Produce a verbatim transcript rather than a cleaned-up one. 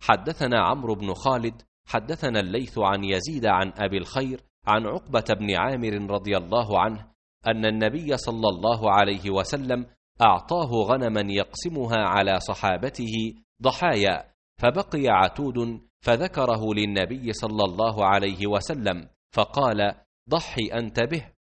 حدثنا عمرو بن خالد حدثنا الليث عن يزيد عن أبي الخير عن عقبة بن عامر رضي الله عنه أن النبي صلى الله عليه وسلم أعطاه غنما يقسمها على صحابته ضحايا، فبقي عتود فذكره للنبي صلى الله عليه وسلم فقال: ضحي أنت به.